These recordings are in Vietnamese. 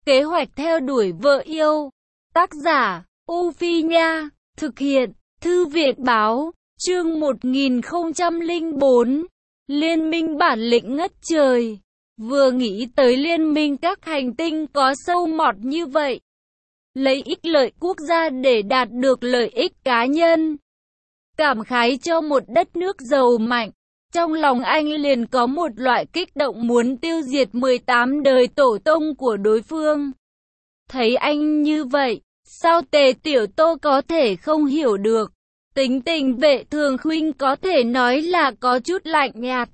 Kế hoạch theo đuổi vợ yêu. Tác giả, U Phi Nha. Thực hiện, Thư viện Báo. Chương 1004. Liên minh bản lĩnh ngất trời. Vừa nghĩ tới liên minh các hành tinh có sâu mọt như vậy, lấy ích lợi quốc gia để đạt được lợi ích cá nhân, cảm khái cho một đất nước giàu mạnh, trong lòng anh liền có một loại kích động muốn tiêu diệt 18 đời tổ tông của đối phương. Thấy anh như vậy, sao Tề Tiểu Tô có thể không hiểu được? Tính tình Vệ Thường Khuynh có thể nói là có chút lạnh nhạt,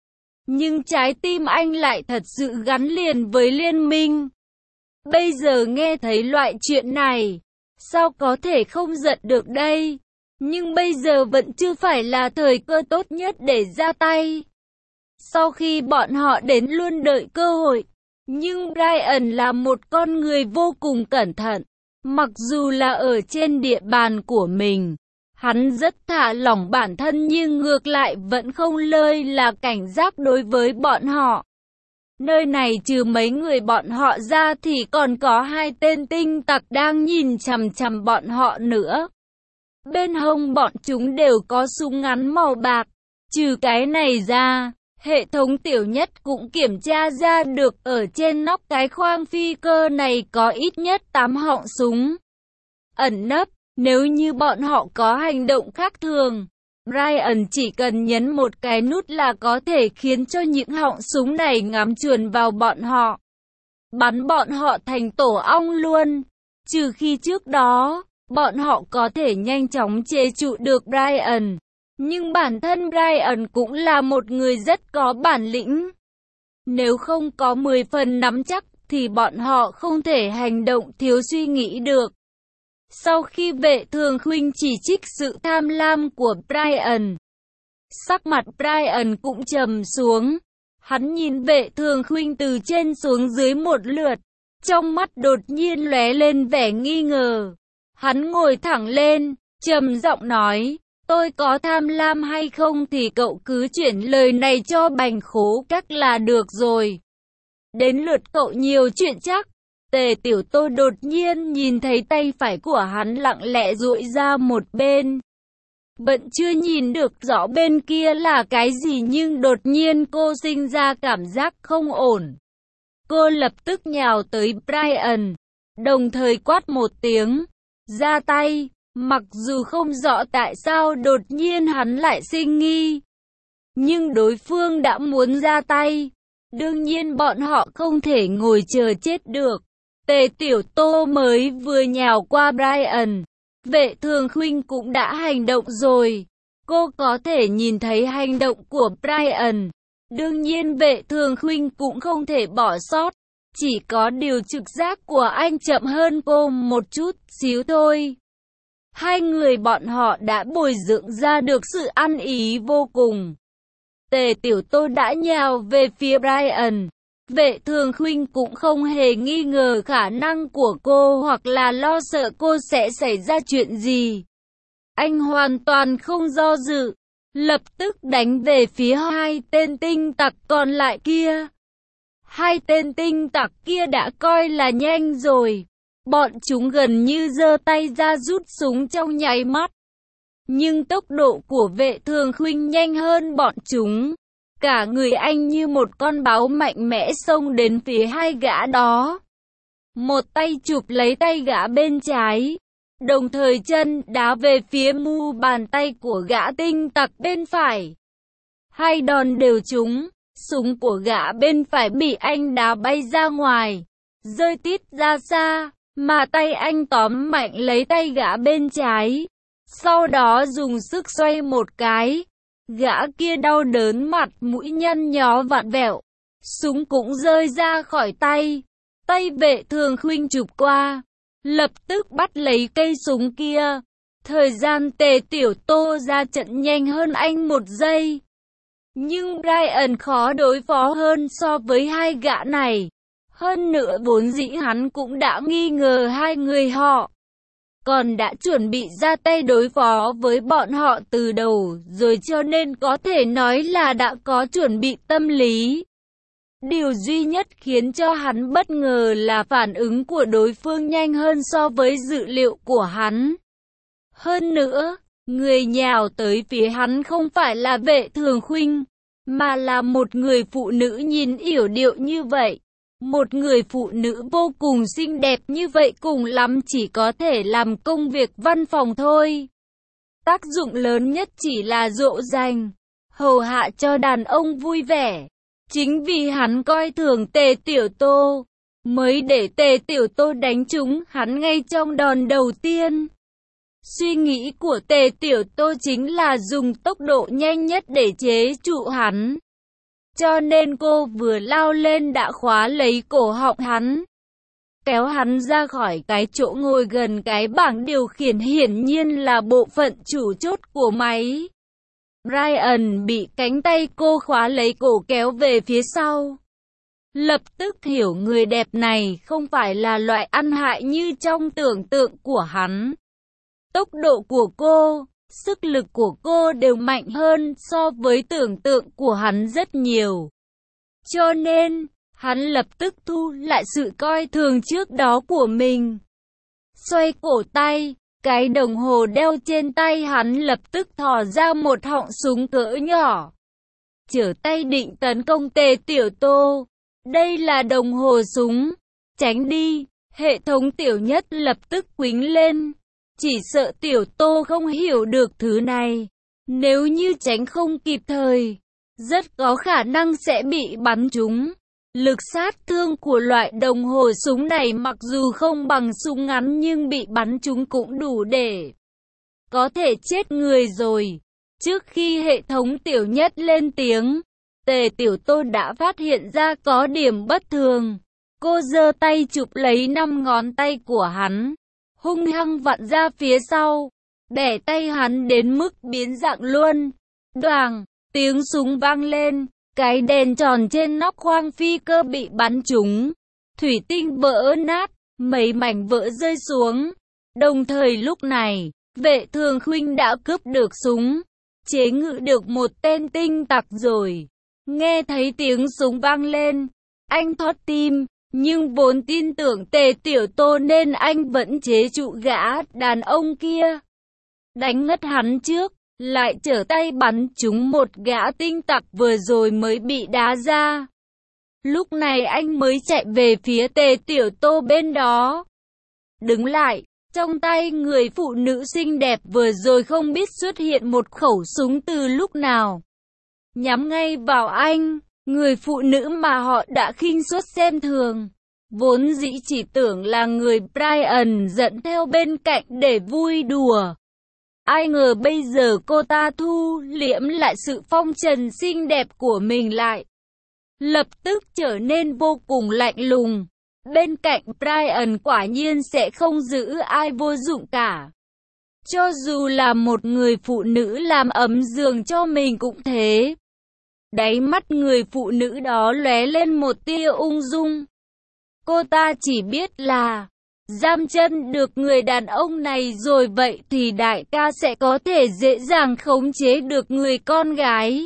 nhưng trái tim anh lại thật sự gắn liền với liên minh. Bây giờ nghe thấy loại chuyện này, sao có thể không giận được đây? Nhưng bây giờ vẫn chưa phải là thời cơ tốt nhất để ra tay. Sau khi bọn họ đến luôn đợi cơ hội, nhưng Brian là một con người vô cùng cẩn thận. Mặc dù là ở trên địa bàn của mình, hắn rất thả lỏng bản thân nhưng ngược lại vẫn không lơi là cảnh giác đối với bọn họ. Nơi này trừ mấy người bọn họ ra thì còn có 2 tên tinh tặc đang nhìn chằm chằm bọn họ nữa. Bên hông bọn chúng đều có súng ngắn màu bạc. Trừ cái này ra, hệ thống tiểu nhất cũng kiểm tra ra được ở trên nóc cái khoang phi cơ này có ít nhất 8 họng súng ẩn nấp. Nếu như bọn họ có hành động khác thường, Brian chỉ cần nhấn một cái nút là có thể khiến cho những họng súng này ngắm chuẩn vào bọn họ, bắn bọn họ thành tổ ong luôn. Trừ khi trước đó, bọn họ có thể nhanh chóng chế trụ được Brian. Nhưng bản thân Brian cũng là một người rất có bản lĩnh. Nếu không có 10 phần nắm chắc thì bọn họ không thể hành động thiếu suy nghĩ được. Sau khi Vệ Thường Khuynh chỉ trích sự tham lam của Brian, sắc mặt Brian cũng trầm xuống. Hắn nhìn Vệ Thường Khuynh từ trên xuống dưới một lượt, trong mắt đột nhiên lóe lên vẻ nghi ngờ. Hắn ngồi thẳng lên, trầm giọng nói, tôi có tham lam hay không thì cậu cứ chuyển lời này cho Bành Khố Các là được rồi. Đến lượt cậu nhiều chuyện chắc. Tề Tiểu Tô đột nhiên nhìn thấy tay phải của hắn lặng lẽ duỗi ra một bên. Vẫn chưa nhìn được rõ bên kia là cái gì nhưng đột nhiên cô sinh ra cảm giác không ổn. Cô lập tức nhào tới Brian, đồng thời quát một tiếng, ra tay. Mặc dù không rõ tại sao đột nhiên hắn lại sinh nghi, nhưng đối phương đã muốn ra tay. Đương nhiên bọn họ không thể ngồi chờ chết được. Tề Tiểu Tô mới vừa nhào qua Brian, Vệ Thường Khuynh cũng đã hành động rồi. Cô có thể nhìn thấy hành động của Brian. Đương nhiên Vệ Thường Khuynh cũng không thể bỏ sót. Chỉ có điều trực giác của anh chậm hơn cô một chút xíu thôi. Hai người bọn họ đã bồi dưỡng ra được sự ăn ý vô cùng. Tề Tiểu Tô đã nhào về phía Brian. Vệ Thường Khuynh cũng không hề nghi ngờ khả năng của cô hoặc là lo sợ cô sẽ xảy ra chuyện gì. Anh hoàn toàn không do dự, lập tức đánh về phía 2 tên tinh tặc còn lại kia. 2 tên tinh tặc kia đã coi là nhanh rồi. Bọn chúng gần như giơ tay ra rút súng trong nháy mắt. Nhưng tốc độ của Vệ Thường Khuynh nhanh hơn bọn chúng. Cả người anh như một con báo mạnh mẽ xông đến phía 2 gã đó. Một tay chụp lấy tay gã bên trái, đồng thời chân đá về phía mu bàn tay của gã tinh tặc bên phải. 2 đòn đều trúng, súng của gã bên phải bị anh đá bay ra ngoài, rơi tít ra xa, mà tay anh tóm mạnh lấy tay gã bên trái. Sau đó dùng sức xoay một cái. Gã kia đau đớn mặt mũi nhăn nhó vặn vẹo. Súng cũng rơi ra khỏi tay. Tay Vệ Thường Khuynh chụp qua, lập tức bắt lấy cây súng kia. Thời gian Tề Tiểu Tô ra trận nhanh hơn anh 1 giây. Nhưng Brian khó đối phó hơn so với 2 gã này. Hơn nữa vốn dĩ hắn cũng đã nghi ngờ 2 người họ, còn đã chuẩn bị ra tay đối phó với bọn họ từ đầu rồi, cho nên có thể nói là đã có chuẩn bị tâm lý. Điều duy nhất khiến cho hắn bất ngờ là phản ứng của đối phương nhanh hơn so với dự liệu của hắn. Hơn nữa, người nhào tới phía hắn không phải là Vệ Thường Khuynh, mà là một người phụ nữ nhìn yểu điệu như vậy. Một người phụ nữ vô cùng xinh đẹp như vậy cùng lắm chỉ có thể làm công việc văn phòng thôi. Tác dụng lớn nhất chỉ là dỗ dành, hầu hạ cho đàn ông vui vẻ. Chính vì hắn coi thường Tề Tiểu Tô, mới để Tề Tiểu Tô đánh trúng hắn ngay trong đòn đầu tiên. Suy nghĩ của Tề Tiểu Tô chính là dùng tốc độ nhanh nhất để chế trụ hắn. Cho nên cô vừa lao lên đã khóa lấy cổ họng hắn, kéo hắn ra khỏi cái chỗ ngồi gần cái bảng điều khiển, hiển nhiên là bộ phận chủ chốt của máy. Brian bị cánh tay cô khóa lấy cổ kéo về phía sau. Lập tức hiểu người đẹp này không phải là loại ăn hại như trong tưởng tượng của hắn. Tốc độ của cô, sức lực của cô đều mạnh hơn so với tưởng tượng của hắn rất nhiều. Cho nên, hắn lập tức thu lại sự coi thường trước đó của mình. Xoay cổ tay, cái đồng hồ đeo trên tay hắn lập tức thò ra một họng súng cỡ nhỏ. Trở tay định tấn công Tề Tiểu Tô. Đây là đồng hồ súng. Tránh đi, hệ thống Tiểu Nhất lập tức quýnh lên. Chỉ sợ Tiểu Tô không hiểu được thứ này. Nếu như tránh không kịp thời, rất có khả năng sẽ bị bắn trúng. Lực sát thương của loại đồng hồ súng này mặc dù không bằng súng ngắn nhưng bị bắn trúng cũng đủ để có thể chết người rồi. Trước khi hệ thống Tiểu Nhất lên tiếng, Tề Tiểu Tô đã phát hiện ra có điểm bất thường. Cô giơ tay chụp lấy 5 ngón tay của hắn, hung hăng vặn ra phía sau, bẻ tay hắn đến mức biến dạng luôn. Đoàng, tiếng súng vang lên, cái đèn tròn trên nóc khoang phi cơ bị bắn trúng, thủy tinh vỡ nát, mấy mảnh vỡ rơi xuống. Đồng thời lúc này, Vệ Thường Khuynh đã cướp được súng, chế ngự được một tên tinh tặc rồi. Nghe thấy tiếng súng vang lên, anh thót tim, nhưng vốn tin tưởng Tề Tiểu Tô nên anh vẫn chế trụ gã đàn ông kia. Đánh ngất hắn trước, lại trở tay bắn trúng một gã tinh tặc vừa rồi mới bị đá ra. Lúc này anh mới chạy về phía Tề Tiểu Tô bên đó. Đứng lại, trong tay người phụ nữ xinh đẹp vừa rồi không biết xuất hiện một khẩu súng từ lúc nào. Nhắm ngay vào anh, người phụ nữ mà họ đã khinh suất xem thường. Vốn dĩ chỉ tưởng là người Brian dẫn theo bên cạnh để vui đùa. Ai ngờ bây giờ cô ta thu liễm lại sự phong trần xinh đẹp của mình lại. Lập tức trở nên vô cùng lạnh lùng. Bên cạnh Brian quả nhiên sẽ không giữ ai vô dụng cả. Cho dù là một người phụ nữ làm ấm giường cho mình cũng thế. Đáy mắt người phụ nữ đó lóe lên một tia ung dung. Cô ta chỉ biết là giam chân được người đàn ông này rồi vậy thì đại ca sẽ có thể dễ dàng khống chế được người con gái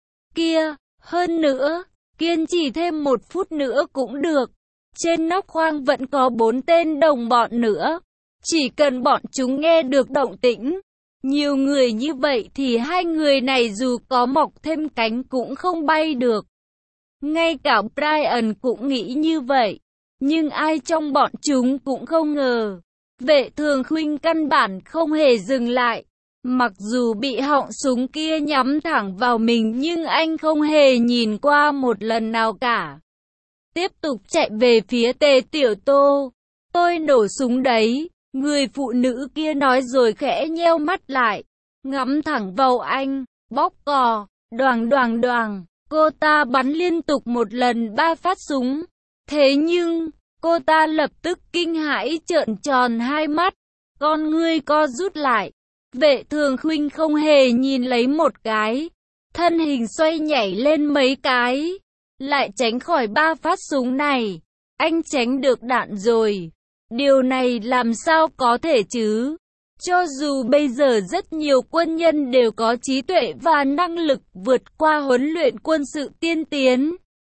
kia. Hơn nữa, kiên trì thêm 1 phút nữa cũng được. Trên nóc khoang vẫn có 4 tên đồng bọn nữa. Chỉ cần bọn chúng nghe được động tĩnh nhiều người như vậy thì 2 người này dù có mọc thêm cánh cũng không bay được. Ngay cả Brian cũng nghĩ như vậy. Nhưng ai trong bọn chúng cũng không ngờ. Vệ Thường Khuynh căn bản không hề dừng lại. Mặc dù bị họng súng kia nhắm thẳng vào mình nhưng anh không hề nhìn qua một lần nào cả. Tiếp tục chạy về phía Tề Tiểu Tô. Tôi nổ súng đấy. Người phụ nữ kia nói rồi khẽ nheo mắt lại. Ngắm thẳng vào anh. Bóp cò. Đoàng đoàng đoàng. Cô ta bắn liên tục một lần 3 phát súng. Thế nhưng, cô ta lập tức kinh hãi trợn tròn hai mắt. Con ngươi co rút lại. Vệ Thường Khuynh không hề nhìn lấy một cái. Thân hình xoay nhảy lên mấy cái. Lại tránh khỏi 3 phát súng này. Anh tránh được đạn rồi. Điều này làm sao có thể chứ? Cho dù bây giờ rất nhiều quân nhân đều có trí tuệ và năng lực vượt qua huấn luyện quân sự tiên tiến,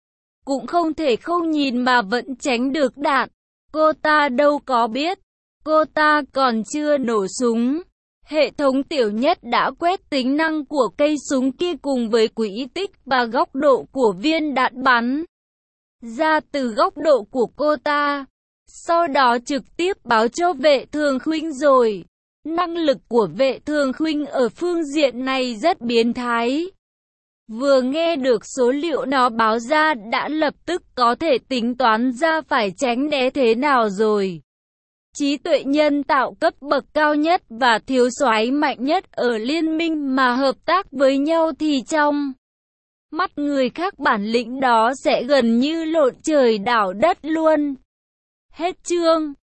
cũng không thể không nhìn mà vẫn tránh được đạn. Cô ta đâu có biết, cô ta còn chưa nổ súng. Hệ thống tiểu nhất đã quét tính năng của cây súng kia cùng với quỹ tích và góc độ của viên đạn bắn ra từ góc độ của cô ta. Sau đó trực tiếp báo cho Vệ Thường Khuynh rồi. Năng lực của Vệ Thường Khuynh ở phương diện này rất biến thái. Vừa nghe được số liệu nó báo ra đã lập tức có thể tính toán ra phải tránh né thế nào rồi. Trí tuệ nhân tạo cấp bậc cao nhất và thiếu soái mạnh nhất ở liên minh mà hợp tác với nhau thì trong mắt người khác bản lĩnh đó sẽ gần như lộn trời đảo đất luôn. Hết chương.